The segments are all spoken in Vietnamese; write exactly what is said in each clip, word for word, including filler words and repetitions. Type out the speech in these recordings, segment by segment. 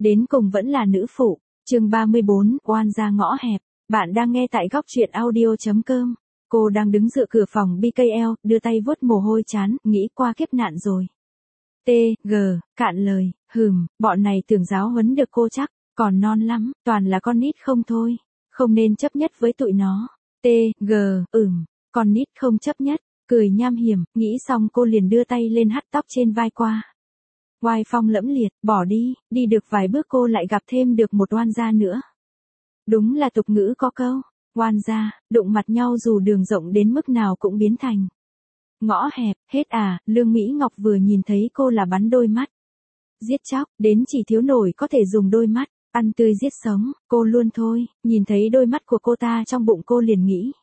Đến cùng vẫn là nữ phụ. Chương ba mươi bốn, oan gia ngõ hẹp. Bạn đang nghe tại góc truyện audio chấm com. Cô đang đứng dựa cửa phòng bê ca lờ, đưa tay vuốt mồ hôi chán, nghĩ qua kiếp nạn rồi. T, G, cạn lời, hừm, bọn này tưởng giáo huấn được cô chắc, còn non lắm, toàn là con nít không thôi. Không nên chấp nhất với tụi nó. T, G, ừm, con nít không chấp nhất, cười nham hiểm, nghĩ xong cô liền đưa tay lên hắt tóc trên vai qua. Oai phong lẫm liệt, bỏ đi, đi được vài bước cô lại gặp thêm được một oan gia nữa. Đúng là tục ngữ có câu, oan gia, đụng mặt nhau dù đường rộng đến mức nào cũng biến thành ngõ hẹp, hết à, Lương Mỹ Ngọc vừa nhìn thấy cô là bắn đôi mắt. Giết chóc, đến chỉ thiếu nổi có thể dùng đôi mắt, ăn tươi giết sống, cô luôn thôi, nhìn thấy đôi mắt của cô ta trong bụng cô liền nghĩ.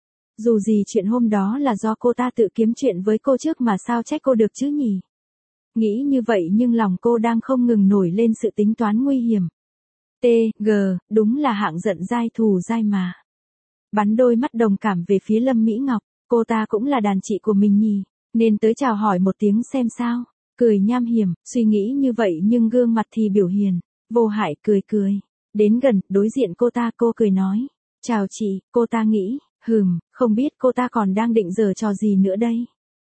Dù gì chuyện hôm đó là do cô ta tự kiếm chuyện với cô trước mà sao trách cô được chứ nhỉ? Nghĩ như vậy nhưng lòng cô đang không ngừng nổi lên sự tính toán nguy hiểm. T, G, đúng là hạng giận dai thù dai mà. Bắn đôi mắt đồng cảm về phía Lâm Mỹ Ngọc, cô ta cũng là đàn chị của mình nhỉ, nên tới chào hỏi một tiếng xem sao. Cười nham hiểm, suy nghĩ như vậy nhưng gương mặt thì biểu hiền, vô hại cười cười. Đến gần, đối diện cô ta cô cười nói. Chào chị, cô ta nghĩ, hừm, không biết cô ta còn đang định giở trò gì nữa đây.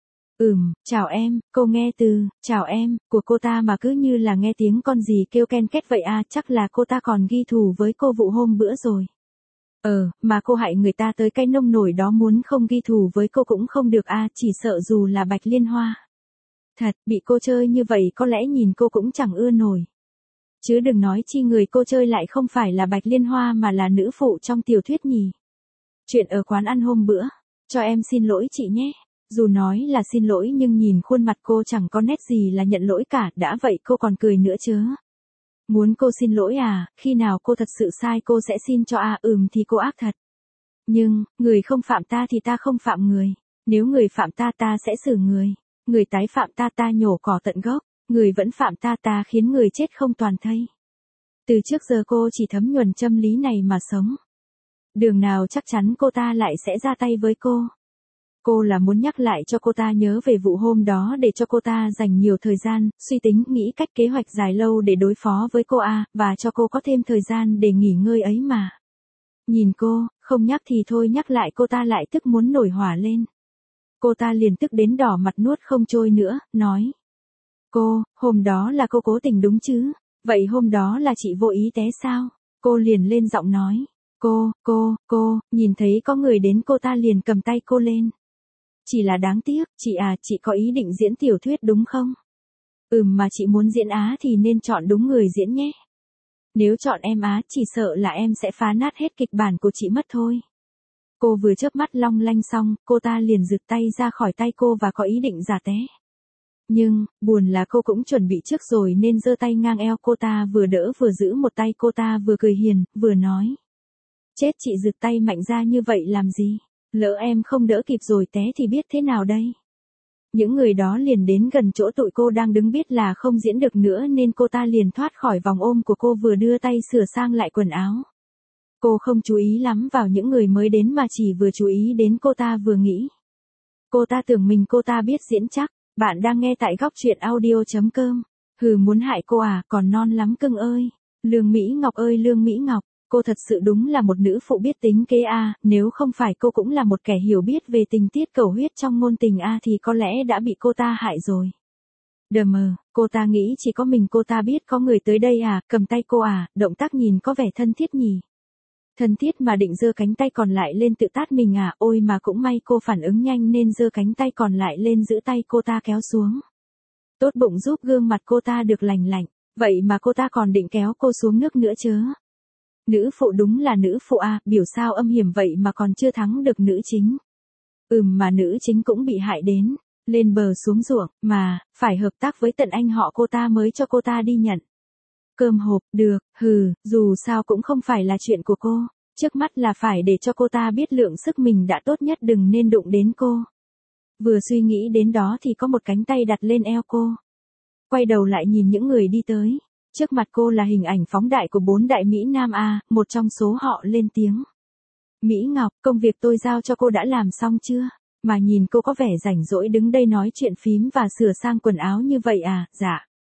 Ừm, chào em, cô nghe từ, chào em, của cô ta mà cứ như là nghe tiếng con gì kêu ken két vậy à, chắc là cô ta còn ghi thù với cô vụ hôm bữa rồi. Ờ, mà cô hại người ta tới cái nông nổi đó muốn không ghi thù với cô cũng không được à, chỉ sợ dù là Bạch Liên Hoa. Thật, bị cô chơi như vậy có lẽ nhìn cô cũng chẳng ưa nổi. Chứ đừng nói chi người cô chơi lại không phải là Bạch Liên Hoa mà là nữ phụ trong tiểu thuyết nhỉ. Chuyện ở quán ăn hôm bữa, cho em xin lỗi chị nhé. Dù nói là xin lỗi nhưng nhìn khuôn mặt cô chẳng có nét gì là nhận lỗi cả, đã vậy cô còn cười nữa chứ. Muốn cô xin lỗi à, khi nào cô thật sự sai cô sẽ xin cho à, ừm thì cô ác thật. Nhưng, người không phạm ta thì ta không phạm người, nếu người phạm ta ta sẽ xử người, người tái phạm ta ta nhổ cỏ tận gốc, người vẫn phạm ta ta khiến người chết không toàn thây. Từ trước giờ cô chỉ thấm nhuần châm lý này mà sống. Đường nào chắc chắn cô ta lại sẽ ra tay với cô. Cô là muốn nhắc lại cho cô ta nhớ về vụ hôm đó để cho cô ta dành nhiều thời gian, suy tính, nghĩ cách kế hoạch dài lâu để đối phó với cô à, và cho cô có thêm thời gian để nghỉ ngơi ấy mà. Nhìn cô, không nhắc thì thôi nhắc lại cô ta lại tức muốn nổi hỏa lên. Cô ta liền tức đến đỏ mặt nuốt không trôi nữa, nói. Cô, hôm đó là cô cố tình đúng chứ, vậy hôm đó là chị vô ý té sao? Cô liền lên giọng nói. Cô, cô, cô, nhìn thấy có người đến cô ta liền cầm tay cô lên. Chỉ là đáng tiếc, chị à, chị có ý định diễn tiểu thuyết đúng không? Ừm mà chị muốn diễn Á thì nên chọn đúng người diễn nhé. Nếu chọn em Á chỉ sợ là em sẽ phá nát hết kịch bản của chị mất thôi. Cô vừa chớp mắt long lanh xong, cô ta liền giựt tay ra khỏi tay cô và có ý định giả té. Nhưng, buồn là cô cũng chuẩn bị trước rồi nên giơ tay ngang eo cô ta vừa đỡ vừa giữ một tay cô ta vừa cười hiền, vừa nói. Chết chị giựt tay mạnh ra như vậy làm gì? Lỡ em không đỡ kịp rồi té thì biết thế nào đây? Những người đó liền đến gần chỗ tụi cô đang đứng biết là không diễn được nữa nên cô ta liền thoát khỏi vòng ôm của cô vừa đưa tay sửa sang lại quần áo. Cô không chú ý lắm vào những người mới đến mà chỉ vừa chú ý đến cô ta vừa nghĩ. Cô ta tưởng mình cô ta biết diễn chắc. Bạn đang nghe tại góc truyện audio chấm com. Hừ muốn hại cô à, còn non lắm cưng ơi. Lương Mỹ Ngọc ơi Lương Mỹ Ngọc. Cô thật sự đúng là một nữ phụ biết tính kế a, nếu không phải cô cũng là một kẻ hiểu biết về tình tiết cầu huyết trong ngôn tình a thì có lẽ đã bị cô ta hại rồi. Đờ mờ, cô ta nghĩ chỉ có mình cô ta biết có người tới đây à, cầm tay cô à, động tác nhìn có vẻ thân thiết nhỉ. Thân thiết mà định giơ cánh tay còn lại lên tự tát mình à, ôi mà cũng may cô phản ứng nhanh nên giơ cánh tay còn lại lên giữ tay cô ta kéo xuống. Tốt bụng giúp gương mặt cô ta được lành lạnh, vậy mà cô ta còn định kéo cô xuống nước nữa chứ. Nữ phụ đúng là nữ phụ à, biểu sao âm hiểm vậy mà còn chưa thắng được nữ chính. Ừm mà nữ chính cũng bị hại đến, lên bờ xuống ruộng, mà, phải hợp tác với tận anh họ cô ta mới cho cô ta đi nhận. Cơm hộp, được, hừ, dù sao cũng không phải là chuyện của cô, trước mắt là phải để cho cô ta biết lượng sức mình đã tốt nhất đừng nên đụng đến cô. Vừa suy nghĩ đến đó thì có một cánh tay đặt lên eo cô. Quay đầu lại nhìn những người đi tới. Trước mặt cô là hình ảnh phóng đại của bốn đại Mỹ Nam A, một trong số họ lên tiếng. Mỹ Ngọc, công việc tôi giao cho cô đã làm xong chưa? Mà nhìn cô có vẻ rảnh rỗi đứng đây nói chuyện phím và sửa sang quần áo như vậy à, dạ.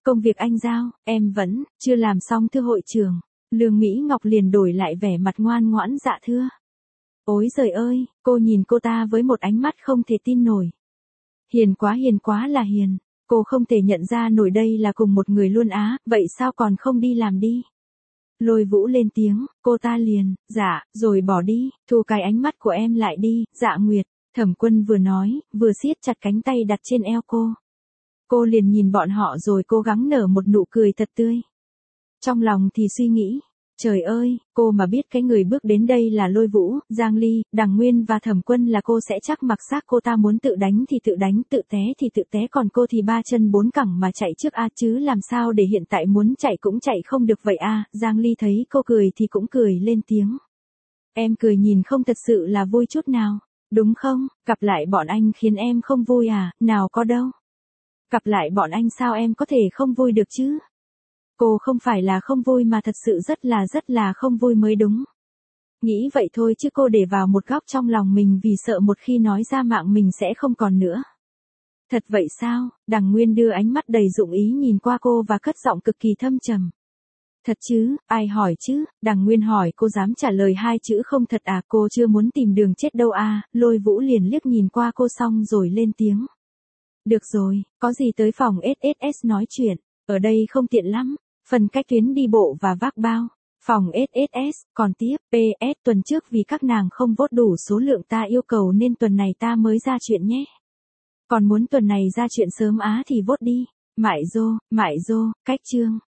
Công việc anh giao, em vẫn chưa làm xong thưa hội trưởng. Lương Mỹ Ngọc liền đổi lại vẻ mặt ngoan ngoãn dạ thưa. Ôi giời ơi, cô nhìn cô ta với một ánh mắt không thể tin nổi. Hiền quá hiền quá là hiền, cô không thể nhận ra nổi đây là cùng một người luôn á, vậy sao còn không đi làm đi? Lôi Vũ lên tiếng, cô ta liền, dạ, rồi bỏ đi, thu cái ánh mắt của em lại đi, dạ Nguyệt. Thẩm Quân vừa nói, vừa siết chặt cánh tay đặt trên eo cô. Cô liền nhìn bọn họ rồi cố gắng nở một nụ cười thật tươi. Trong lòng thì suy nghĩ, trời ơi, cô mà biết cái người bước đến đây là Lôi Vũ, Giang Ly, Đằng Nguyên và Thẩm Quân là cô sẽ chắc mặc xác cô ta muốn tự đánh thì tự đánh, tự té thì tự té, còn cô thì ba chân bốn cẳng mà chạy trước a chứ làm sao để hiện tại muốn chạy cũng chạy không được vậy a. Giang Ly thấy cô cười thì cũng cười lên tiếng. Em cười nhìn không thật sự là vui chút nào, đúng không? Gặp lại bọn anh khiến em không vui à, nào có đâu. Gặp lại bọn anh sao em có thể không vui được chứ? Cô không phải là không vui mà thật sự rất là rất là không vui mới đúng. Nghĩ vậy thôi chứ cô để vào một góc trong lòng mình vì sợ một khi nói ra mạng mình sẽ không còn nữa. Thật vậy sao? Đằng Nguyên đưa ánh mắt đầy dụng ý nhìn qua cô và cất giọng cực kỳ thâm trầm. Thật chứ, ai hỏi chứ? Đằng Nguyên hỏi cô dám trả lời hai chữ không thật à, cô chưa muốn tìm đường chết đâu à. Lôi Vũ liền liếc nhìn qua cô xong rồi lên tiếng. Được rồi, có gì tới phòng ét ét ét nói chuyện, ở đây không tiện lắm. Phần cách tuyến đi bộ và vác bao. Phòng ét ét ét, còn tiếp, pê ét tuần trước vì các nàng không vote đủ số lượng ta yêu cầu nên tuần này ta mới ra chuyện nhé. Còn muốn tuần này ra chuyện sớm á thì vote đi. Mại dô, mại dô, cách chương.